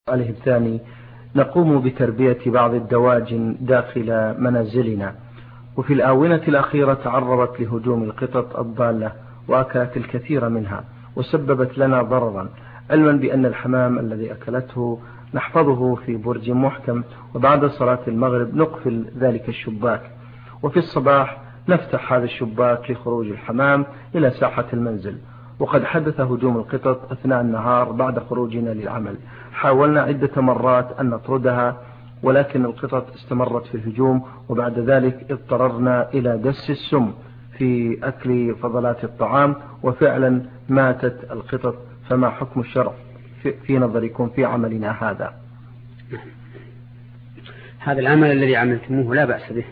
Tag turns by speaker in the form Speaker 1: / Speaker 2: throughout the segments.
Speaker 1: عليه الثاني: نقوم بتربية بعض الدواجن داخل منازلنا، وفي الآونة الأخيرة تعرضت لهجوم القطط الضالة وأكلت الكثير منها وسببت لنا ضررا، علما بأن الحمام الذي أكلته نحفظه في برج محكم، وبعد صلاة المغرب نقفل ذلك الشباك، وفي الصباح نفتح هذا الشباك لخروج الحمام إلى ساحة المنزل. وقد حدث هجوم القطط أثناء النهار بعد خروجنا للعمل، حاولنا عدة مرات أن نطردها ولكن القطط استمرت في الهجوم، وبعد ذلك اضطررنا إلى دس السم في أكل فضلات الطعام، وفعلا ماتت القطط. فما حكم الشرع في نظركم في عملنا هذا؟
Speaker 2: هذا العمل الذي عملتموه لا بأس به،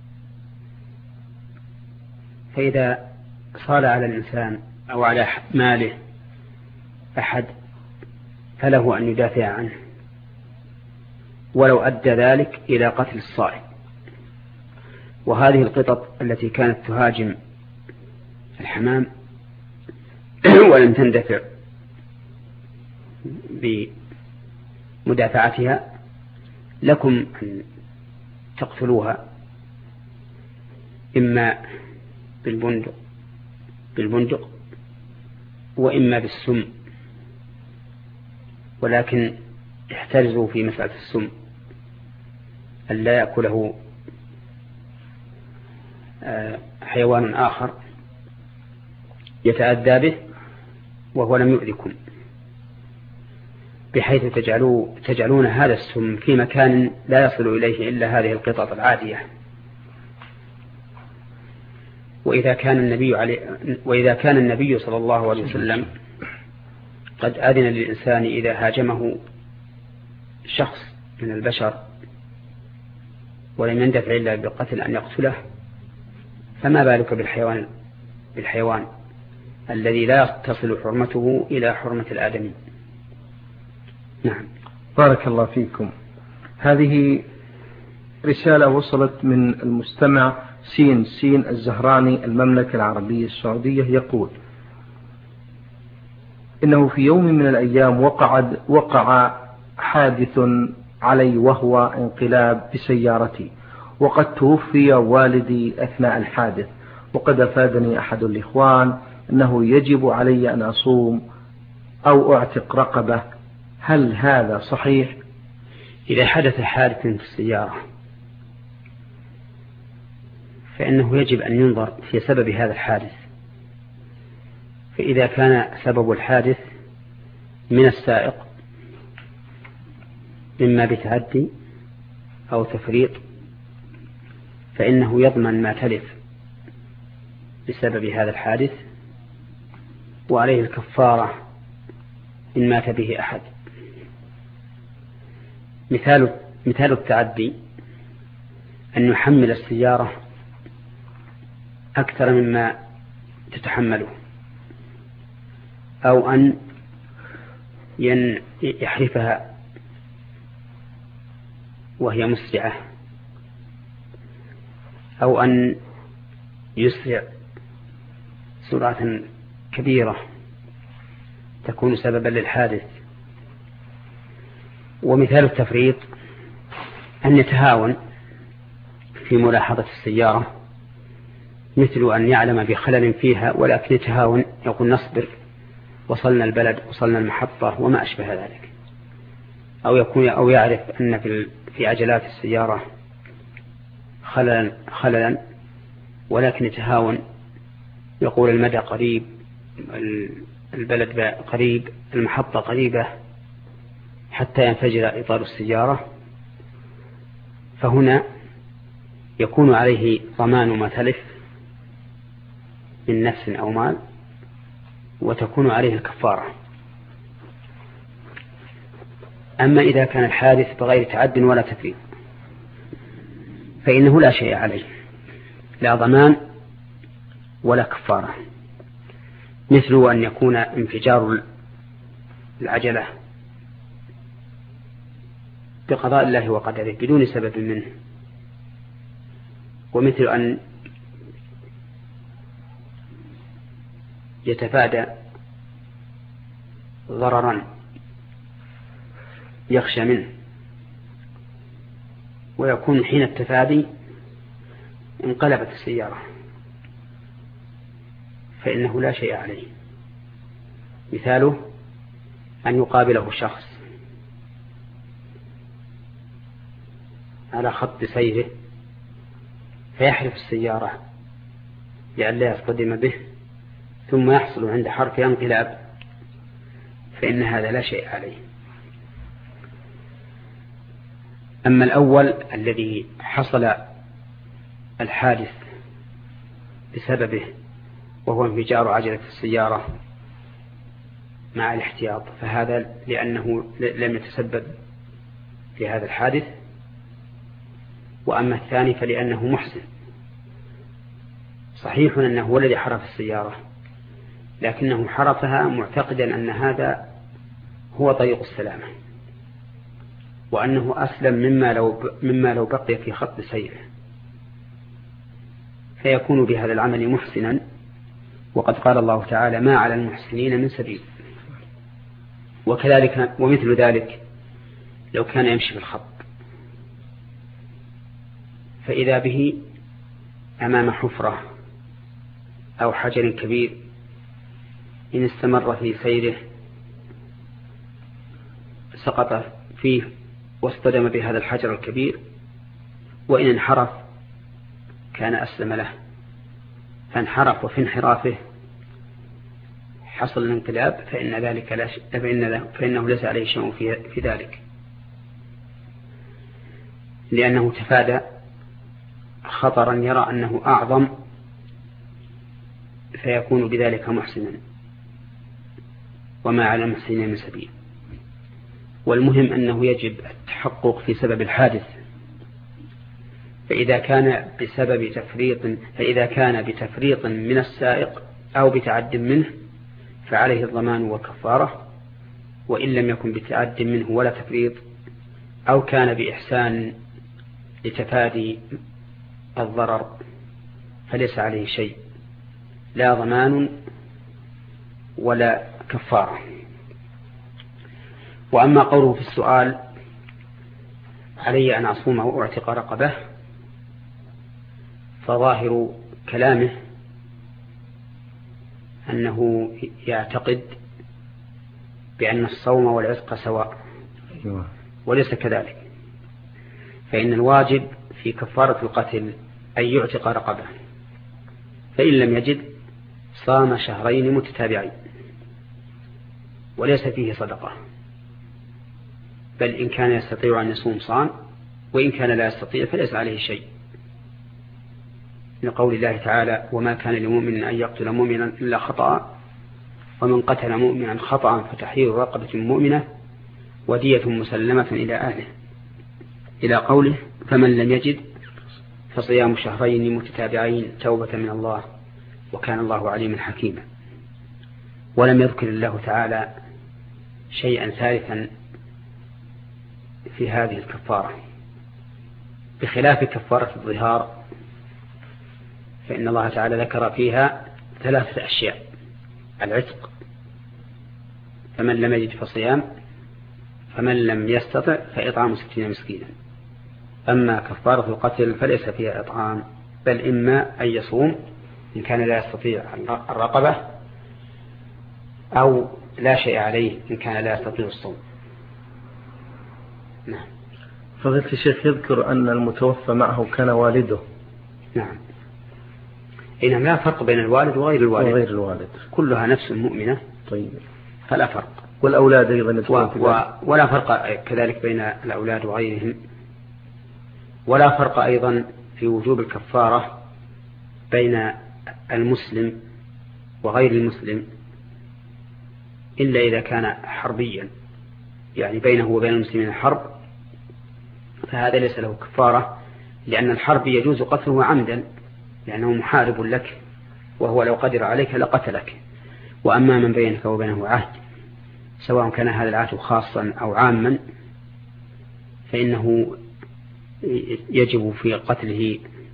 Speaker 2: فإذا صال على الإنسان أو على ماله أحد فله أن يدافع عنه ولو أدى ذلك إلى قتل الصائل. وهذه القطط التي كانت تهاجم الحمام ولم تندفع بمدافعتها لكم أن تقتلوها إما بالبندق وإما بالسم، ولكن احترزوا في مسألة السم أن لا يأكله حيوان آخر يتأذى به وهو لم يؤذكم، بحيث تجعلون هذا السم في مكان لا يصل إليه إلا هذه القطط العادية. وإذا كان النبي صلى الله عليه وسلم قد أذن للإنسان إذا هاجمه شخص من البشر ولم يندفع إلا بالقتل أن يقتله، فما بالك بالحيوان الذي لا تصل حرمته إلى حرمة الآدمي. نعم.
Speaker 1: بارك الله فيكم. هذه رسالة وصلت من المستمع سين الزهراني، المملكة العربية السعودية، يقول: إنه في يوم من الأيام وقع حادث علي وهو انقلاب بسيارتي، وقد توفي والدي أثناء الحادث، وقد أفادني أحد الإخوان أنه يجب علي أن أصوم أو أعتق رقبة، هل هذا صحيح؟
Speaker 2: إذا حدث حادث في السيارة فإنه يجب أن ينظر في سبب هذا الحادث، فإذا كان سبب الحادث من السائق إما بتعدي أو تفريط فإنه يضمن ما تلف بسبب هذا الحادث، وعليه الكفارة إن مات به أحد. مثال التعدي أن يحمل السيارة أكثر مما تتحمله، أو أن يحرفها وهي مسرعة، أو أن يسرع سرعة كبيرة تكون سببا للحادث. ومثال التفريط أن يتهاون في ملاحظة السيارة، مثل أن يعلم بخلل فيها ولكن يتهاون، يقول نصبر، وصلنا البلد، وصلنا المحطة، وما أشبه ذلك. أو يعرف أن في عجلات السيارة خللا ولكن يتهاون، يقول المدى قريب، البلد قريب، المحطة قريبة، حتى ينفجر إطار السيارة، فهنا يكون عليه ضمان ما تلف من نفس أو مال، وتكون عليه الكفارة. أما إذا كان الحادث بغير تعد ولا تفريط فإنه لا شيء عليه، لا ضمان ولا كفارة، مثل أن يكون انفجار العجلة بقضاء الله وقدره بدون سبب منه، ومثل أن يتفادى ضررا يخشى منه، ويكون حين التفادي انقلبت السيارة فإنه لا شيء عليه. مثاله أن يقابله شخص على خط سيره فيحرف السيارة لئلا يصطدم به، ثم يحصل عند حرف انقلاب، فإن هذا لا شيء عليه. أما الأول الذي حصل الحادث بسببه وهو انفجار عجلة السيارة مع الاحتياط، فهذا لأنه لم يتسبب في هذا الحادث. وأما الثاني فلأنه محسن، صحيح أنه هو الذي حرف السيارة، لكنه حرفها معتقدا أن هذا هو طريق السلامة، وأنه أسلم مما لو بقي في خط سيره، فيكون بهذا العمل محسنا. وقد قال الله تعالى: ما على المحسنين من سبيل. وكذلك ومثل ذلك لو كان يمشي بالخط فإذا به أمام حفرة أو حجر كبير، إن استمر في سيره سقط فيه واصطدم بهذا الحجر الكبير، وإن انحرف كان أسلم له، فانحرف وفي انحرافه حصل الانقلاب، فإنه ليس عليه شيء في ذلك، لأنه تفادى خطرا يرى أنه أعظم، فيكون بذلك محسنا. وما على المحسنين من سبيل. والمهم أنه يجب التحقق في سبب الحادث، فإذا كان بتفريط من السائق أو بتعد منه فعليه الضمان والكفارة، وإن لم يكن بتعد منه ولا تفريط أو كان بإحسان لتفادي الضرر فليس عليه شيء، لا ضمان ولا كفارة. وأما قوله في السؤال: علي أن أصوم أو أعتق رقبة، فظاهر كلامه أنه يعتقد بأن الصوم والعتق سواء، وليس كذلك، فإن الواجب في كفارة القتل أن يعتق رقبة، فإن لم يجد صام شهرين متتابعين، وليس فيه صدقة، بل إن كان يستطيع أن يصوم صام، وإن كان لا يستطيع فليس عليه شيء، لقول الله تعالى: وما كان لمؤمن أن يقتل مؤمنا إلا خطأ، ومن قتل مؤمنا خطأ فتحرير رقبة مؤمنة ودية مسلمة إلى أهله، إلى قوله: فمن لم يجد فصيام شهرين متتابعين توبة من الله وكان الله عليما حكيما. ولم يذكر الله تعالى شيئا ثالثا في هذه الكفارة، بخلاف كفارة الظهار، فإن الله تعالى ذكر فيها 3 أشياء: العتق، فمن لم يجد فصيام، فمن لم يستطع فإطعام 60 مسكينا. أما كفارة القتل فليس فيها إطعام، بل إما أن يصوم إن كان لا يستطيع الرقبة، أو لا شيء عليه إن كان لا يستطيع الصوم. نعم.
Speaker 1: فضيلة الشيخ يذكر أن المتوفى معه كان والده.
Speaker 2: نعم. إنما لا فرق بين الوالد وغير
Speaker 1: الوالد
Speaker 2: كلها نفس مؤمنة.
Speaker 1: طيب،
Speaker 2: فلا فرق.
Speaker 1: والأولاد أيضا
Speaker 2: ولا فرق كذلك بين الأولاد وغيرهم، ولا فرق أيضا في وجوب الكفارة بين المسلم وغير المسلم، إلا إذا كان حربيا، يعني بينه وبين المسلمين حرب، فهذا ليس له كفارة، لأن الحرب يجوز قتله عمدا لأنه محارب لك، وهو لو قدر عليك لقتلك. وأما من بينك وبينه عهد، سواء كان هذا العهد خاصا أو عاما، فإنه يجب في قتله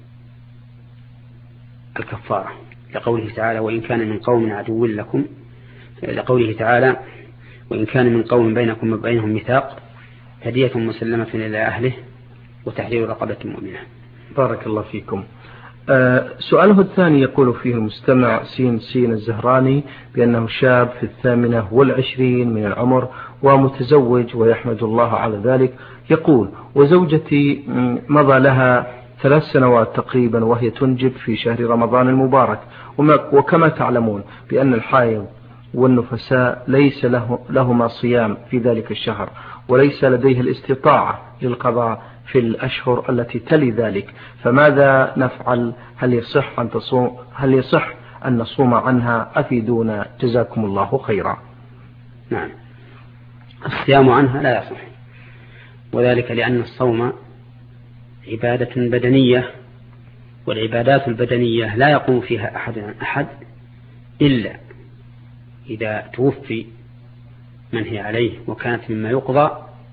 Speaker 2: الكفارة، لقوله تعالى: وإن كان من قوم عدو لكم، لقوله تعالى: وإن كان من قوم بينكم وبينهم ميثاق هدية مسلمة إلى أهله وتحرير رقبة مؤمنة.
Speaker 1: بارك الله فيكم. سؤاله الثاني يقول فيه المستمع سين الزهراني بأنه شاب في 28 من العمر ومتزوج ويحمد الله على ذلك. يقول: وزوجتي مضى لها 3 سنوات تقريبا وهي تنجب في شهر رمضان المبارك، وكما تعلمون بأن الحائض والنفساء ليس لهما صيام في ذلك الشهر، وليس لديه الاستطاعة للقضاء في الأشهر التي تلي ذلك، فماذا نفعل؟ هل يصح أن نصوم عنها؟ أفيدونا جزاكم الله خيرا.
Speaker 2: نعم، الصيام عنها لا يصح، وذلك لأن الصوم عبادة بدنية، والعبادات البدنية لا يقوم فيها أحد إلا إذا توفي من هي عليه وكانت مما يقضى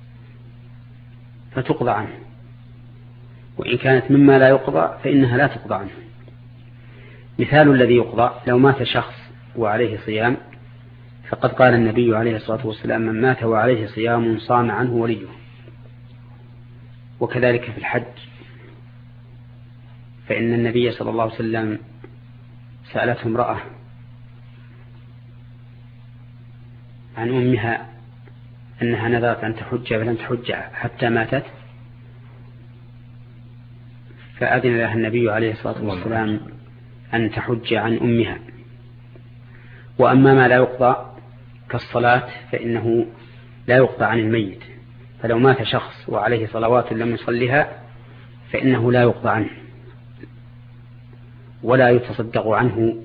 Speaker 2: فتقضى عنه، وإن كانت مما لا يقضى فإنها لا تقضى عنه. مثال الذي يقضى: لو مات شخص وعليه صيام، فقد قال النبي عليه الصلاة والسلام: من مات وعليه صيام صام عنه وليه. وكذلك في الحج، فإن النبي صلى الله عليه وسلم سألته امرأة عن أمها أنها نذرت أن تحج فلم تحج حتى ماتت، فأذن لها النبي عليه الصلاة والسلام أن تحج عن أمها. وأما ما لا يقضى كالصلاة فإنه لا يقضى عن الميت، فلو مات شخص وعليه صلوات لم يصلها فإنه لا يقضى عنه ولا يتصدق عنه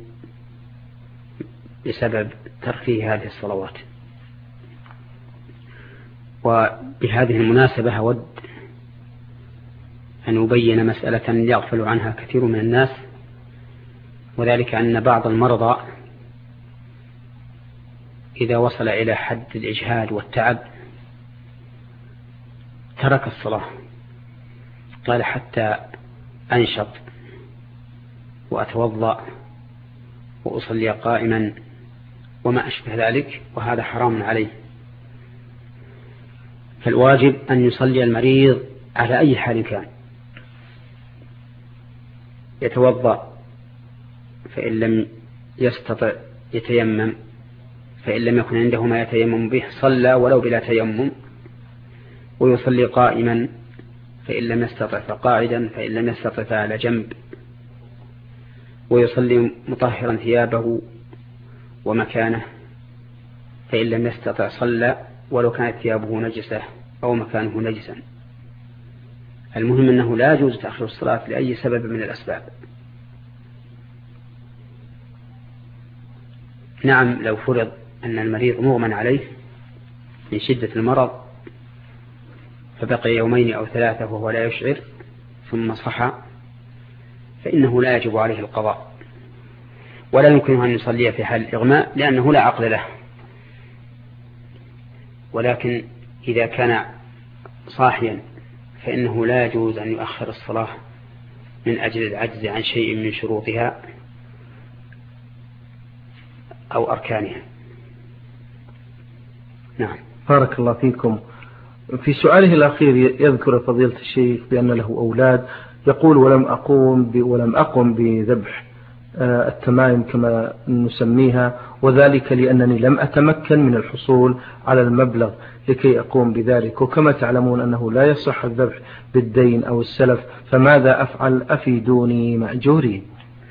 Speaker 2: بسبب تركه هذه الصلوات. وبهذه المناسبة أود أن أبين مسألة يغفل عنها كثير من الناس، وذلك أن بعض المرضى إذا وصل إلى حد الإجهاد والتعب ترك الصلاة، قال: حتى أنشط وأتوضأ وأصلي قائما وما أشبه ذلك، وهذا حرام عليه. فالواجب أن يصلي المريض على أي حال كان، يتوضأ، فإن لم يستطع يتيمم، فإن لم يكن عنده ما يتيمم به صلى ولو بلا تيمم، ويصلي قائما، فإن لم يستطع فقاعدا، فإن لم يستطع فعلى جنب، ويصلي مطهرا ثيابه ومكانه، فإن لم يستطع صلى ولو كانت ثيابه نجسة أو مكانه نجسا. المهم أنه لا يجوز تأخير الصلاة لأي سبب من الأسباب. نعم، لو فرض أن المريض مغمى عليه من شدة المرض فبقي 2 أو 3 وهو لا يشعر ثم صحى، فإنه لا يجب عليه القضاء، ولا يمكنه أن يصلي في حال الإغماء لأنه لا عقل له. ولكن إذا كان صاحيا فإنه لا يجوز أن يؤخر الصلاة من أجل العجز عن شيء من شروطها أو أركانها. نعم،
Speaker 1: بارك الله فيكم. في سؤاله الأخير يذكر فضيلة الشيخ بأن له أولاد، يقول: ولم أقم بذبح التمائم كما نسميها، وذلك لأنني لم أتمكن من الحصول على المبلغ لكي أقوم بذلك، وكما تعلمون أنه لا يصح الذبح بالدين أو السلف، فماذا أفعل؟ أفيدوني مأجورين.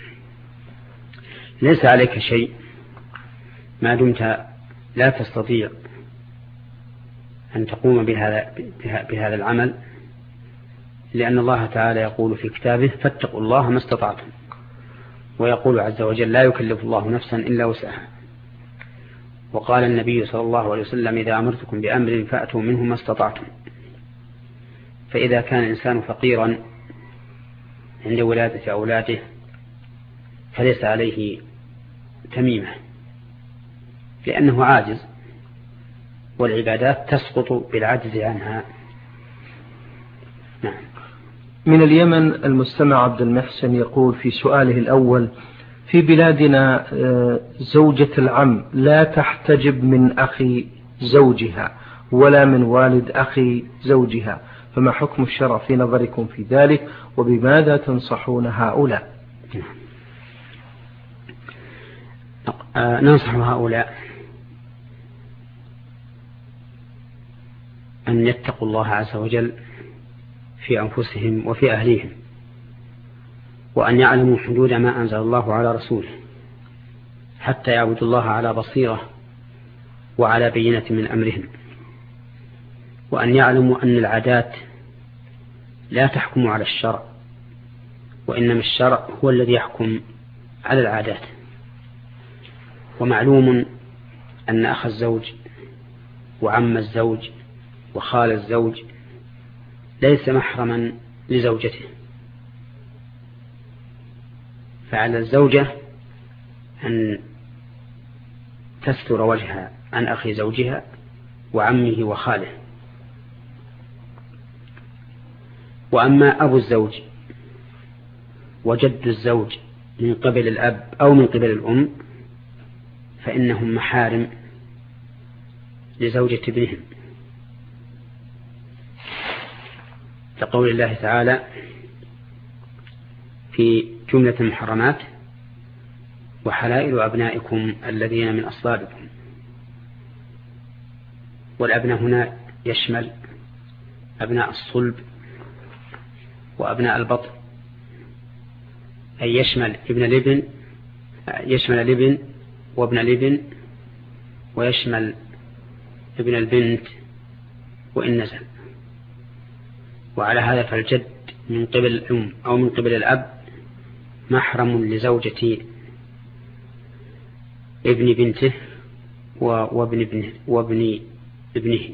Speaker 2: ليس عليك شيء ما دمت لا تستطيع أن تقوم بهذا العمل، لأن الله تعالى يقول في كتابه: فاتقوا الله ما استطعتم، ويقول عز وجل: لا يكلف الله نفسا إلا وسعها. وقال النبي صلى الله عليه وسلم: إذا أمرتكم بأمر فأتوا منه ما استطعتم. فإذا كان الإنسان فقيرا عند ولادة أولاده فليس عليه تميمة، لأنه عاجز، والعبادات تسقط بالعجز عنها. نعم.
Speaker 1: من اليمن المستمع عبد المحسن يقول في سؤاله الأول: في بلادنا زوجة العم لا تحتجب من أخي زوجها، ولا من والد أخي زوجها، فما حكم الشرع في نظركم في ذلك، وبماذا تنصحون هؤلاء؟
Speaker 2: ننصح هؤلاء أن يتقوا الله عز وجل في أنفسهم وفي أهليهم، وأن يعلموا حدود ما أنزل الله على رسوله، حتى يعبدوا الله على بصيرة وعلى بينة من أمرهم، وأن يعلموا أن العادات لا تحكم على الشرع، وإنما الشرع هو الذي يحكم على العادات. ومعلوم أن أخ الزوج وعم الزوج وخال الزوج ليس محرما لزوجته، فعلى الزوجة أن تستر وجهها عن أخي زوجها وعمه وخاله. وأما أبو الزوج وجد الزوج من قبل الأب أو من قبل الأم فإنهم محارم لزوجة ابنهم، لقول الله تعالى في جملة المحرمات: وحلائل أبنائكم الذين من أصلابكم. والأبناء هنا يشمل أبناء الصلب وأبناء البطن، أي يشمل الابن وابن الابن، ويشمل ابن البنت وإن نزل. وعلى هذا فالجد من قبل الأم أو من قبل الأب محرم لزوجة ابن بنته وابن ابنه.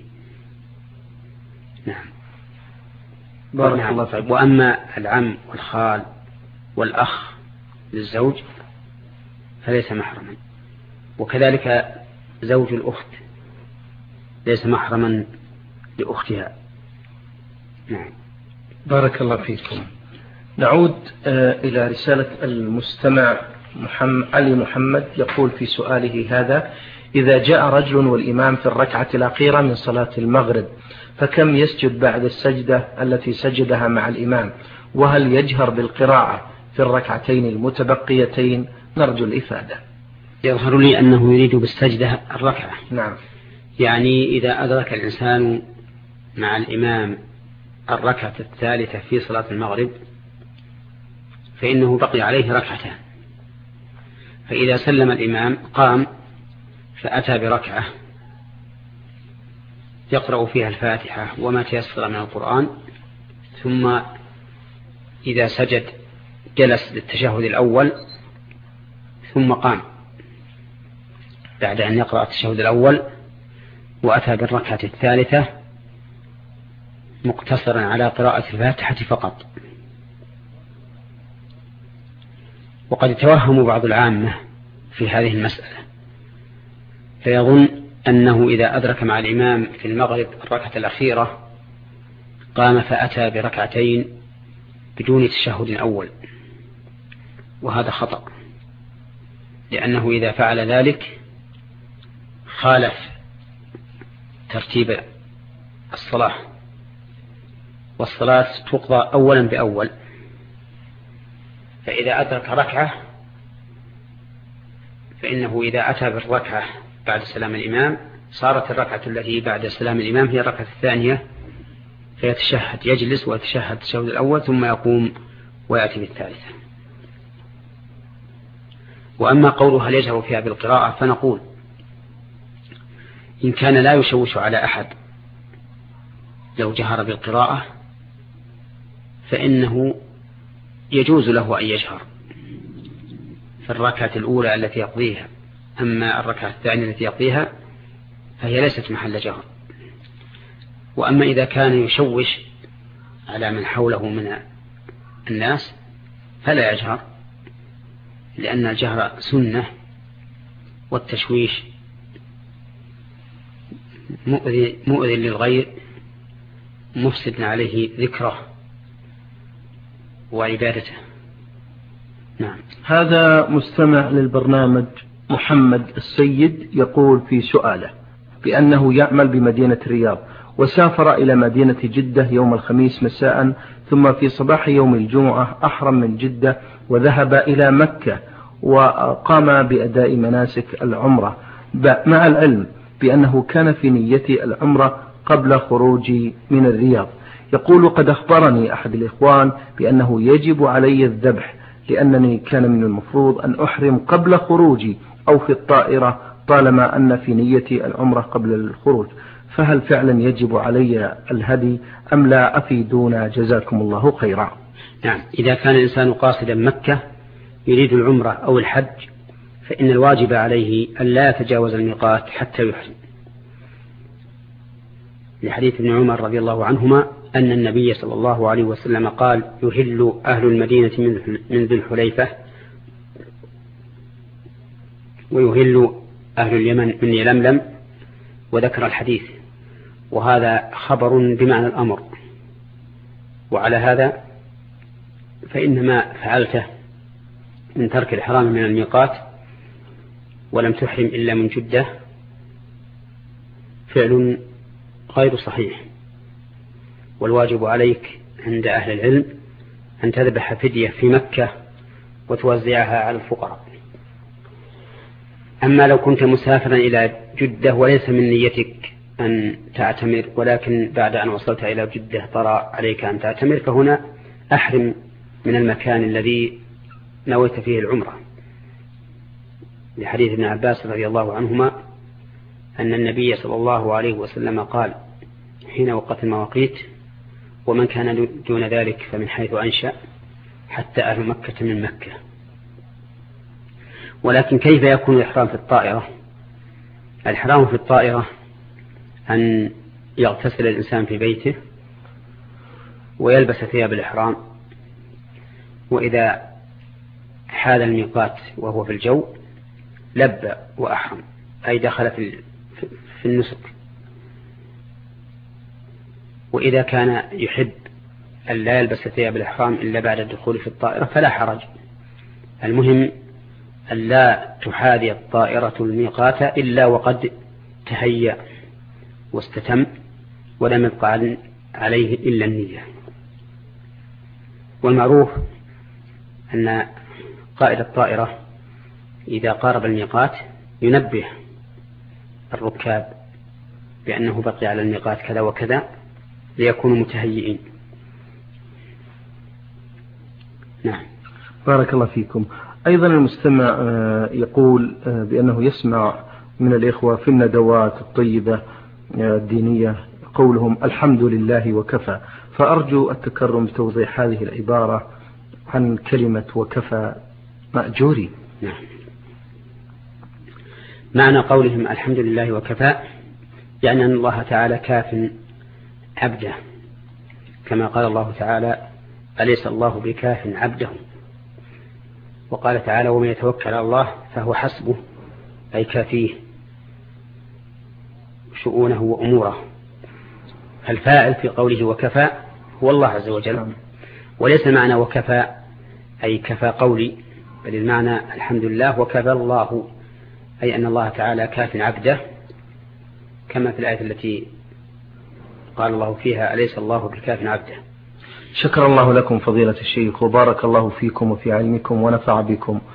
Speaker 2: نعم.
Speaker 1: بارك الله فيك.
Speaker 2: وأما العم والخال والأخ للزوج فليس محرما، وكذلك زوج الأخت ليس محرما لأختها. نعم.
Speaker 1: بارك الله فيكم. نعود إلى رسالة المستمع علي محمد، يقول في سؤاله هذا: إذا جاء رجل والإمام في الركعة الأخيرة من صلاة المغرب فكم يسجد بعد السجدة التي سجدها مع الإمام؟ وهل يجهر بالقراءة في الركعتين المتبقيتين؟ نرجو الإفادة.
Speaker 2: يظهر لي أنه يريد بالسجدة الركعة.
Speaker 1: نعم.
Speaker 2: يعني إذا أدرك الإنسان مع الإمام الركعة الثالثة في صلاة المغرب فإنه بقي عليه ركعتان، فإذا سلم الإمام قام فأتى بركعة يقرأ فيها الفاتحة وما تيسر من القرآن، ثم إذا سجد جلس للتشهد الأول ثم قام بعد أن يقرأ التشهد الأول وأتى بالركعة الثالثة مقتصرا على قراءة الفاتحة فقط. وقد يتوهم بعض العامة في هذه المسألة فيظن أنه إذا أدرك مع الإمام في المغرب الركعة الأخيرة قام فأتى بركعتين بدون تشهد أول، وهذا خطأ، لأنه إذا فعل ذلك خالف ترتيب الصلاة، والصلاة تقضى أولا بأول. فإذا أدرك ركعة فإنه إذا أتى بالركعة بعد سلام الإمام صارت الركعة التي بعد سلام الإمام هي الركعة الثانية، فيتشهد، يجلس ويتشهد التشهد الأول ثم يقوم ويأتي بالثالثة. وأما قوله هل يجهر فيها بالقراءة فنقول إن كان لا يشوش على أحد لو جهر بالقراءة فإنه يجوز له أن يجهر في الركعة الأولى التي يقضيها، أما الركعة الثانية التي يقضيها فهي ليست محل جهر. وأما إذا كان يشوش على من حوله من الناس فلا يجهر، لأن الجهر سنة والتشويش مؤذي للغير مفسد عليه ذكره وعبادته. نعم.
Speaker 1: هذا مستمع للبرنامج محمد السيد يقول في سؤاله: بأنه يعمل بمدينة الرياض، وسافر إلى مدينة جدة يوم الخميس مساء، ثم في صباح يوم الجمعة أحرم من جدة وذهب إلى مكة وقام بأداء مناسك العمرة، مع العلم بأنه كان في نية العمرة قبل خروجي من الرياض. يقول: قد أخبرني أحد الإخوان بأنه يجب علي الذبح، لأنني كان من المفروض أن أحرم قبل خروجي أو في الطائرة طالما أن في نيتي العمرة قبل الخروج، فهل فعلا يجب علي الهدي أم لا؟ أفيدونا جزاكم الله خيرا.
Speaker 2: نعم، إذا كان الإنسان قاصدا مكة يريد العمرة أو الحج فإن الواجب عليه أن لا يتجاوز الميقات حتى يحرم، لحديث ابن عمر رضي الله عنهما أن النبي صلى الله عليه وسلم قال: يهل أهل المدينة من ذي الحليفة، ويهل أهل اليمن من يلملم، وذكر الحديث، وهذا خبر بمعنى الأمر. وعلى هذا فإن ما فعلته من ترك الإحرام من الميقات ولم تحرم إلا من جدة فعل غير صحيح، والواجب عليك عند أهل العلم أن تذبح فدية في مكة وتوزعها على الفقراء. أما لو كنت مسافرا إلى جدة وليس من نيتك أن تعتمر، ولكن بعد أن وصلت إلى جدة طرأ عليك أن تعتمر، فهنا أحرم من المكان الذي نويت فيه العمرة، لحديث ابن عباس رضي الله عنهما أن النبي صلى الله عليه وسلم قال حين وقت المواقيت: ومن كان دون ذلك فمن حيث أنشأ حتى أهل مكة من مكة. ولكن كيف يكون الإحرام في الطائرة؟ الإحرام في الطائرة أن يغتسل الإنسان في بيته ويلبس ثياب الإحرام، وإذا حال الميقات وهو في الجو لبى وأحرم، أي دخل في النسك. وإذا كان يحب أن لا يلبس ثياب الإحرام إلا بعد الدخول في الطائرة فلا حرج، المهم أن لا تحاذي الطائرة الميقات إلا وقد تهيأ واستتم ولم يبقى عليه إلا النية. والمعروف أن قائد الطائرة إذا قارب الميقات ينبه الركاب بأنه بقي على الميقات كذا وكذا ليكونوا متهيئين. نعم،
Speaker 1: بارك الله فيكم. أيضا المستمع يقول بأنه يسمع من الإخوة في الندوات الطيبة الدينية قولهم الحمد لله وكفى، فأرجو التكرم بتوضيح هذه العبارة عن كلمة وكفى مأجوري.
Speaker 2: نعم، معنى قولهم الحمد لله وكفى يعني أن الله تعالى كاف عبده، كما قال الله تعالى: أليس الله بكاف عبده؟ وقال تعالى: ومن يتوكل على الله فهو حسبه، أي كافيه شؤونه وأموره. الفاعل في قوله وكفى هو الله عز وجل، وليس معنى وكفى أي كفى قولي، بل المعنى الحمد لله وكفى الله، أي أن الله تعالى كاف عبده، كما في الآية التي قال الله فيها: أليس الله بكاف عبده.
Speaker 1: شكر الله لكم فضيلة الشيخ، وبارك الله فيكم وفي علمكم ونفع بكم،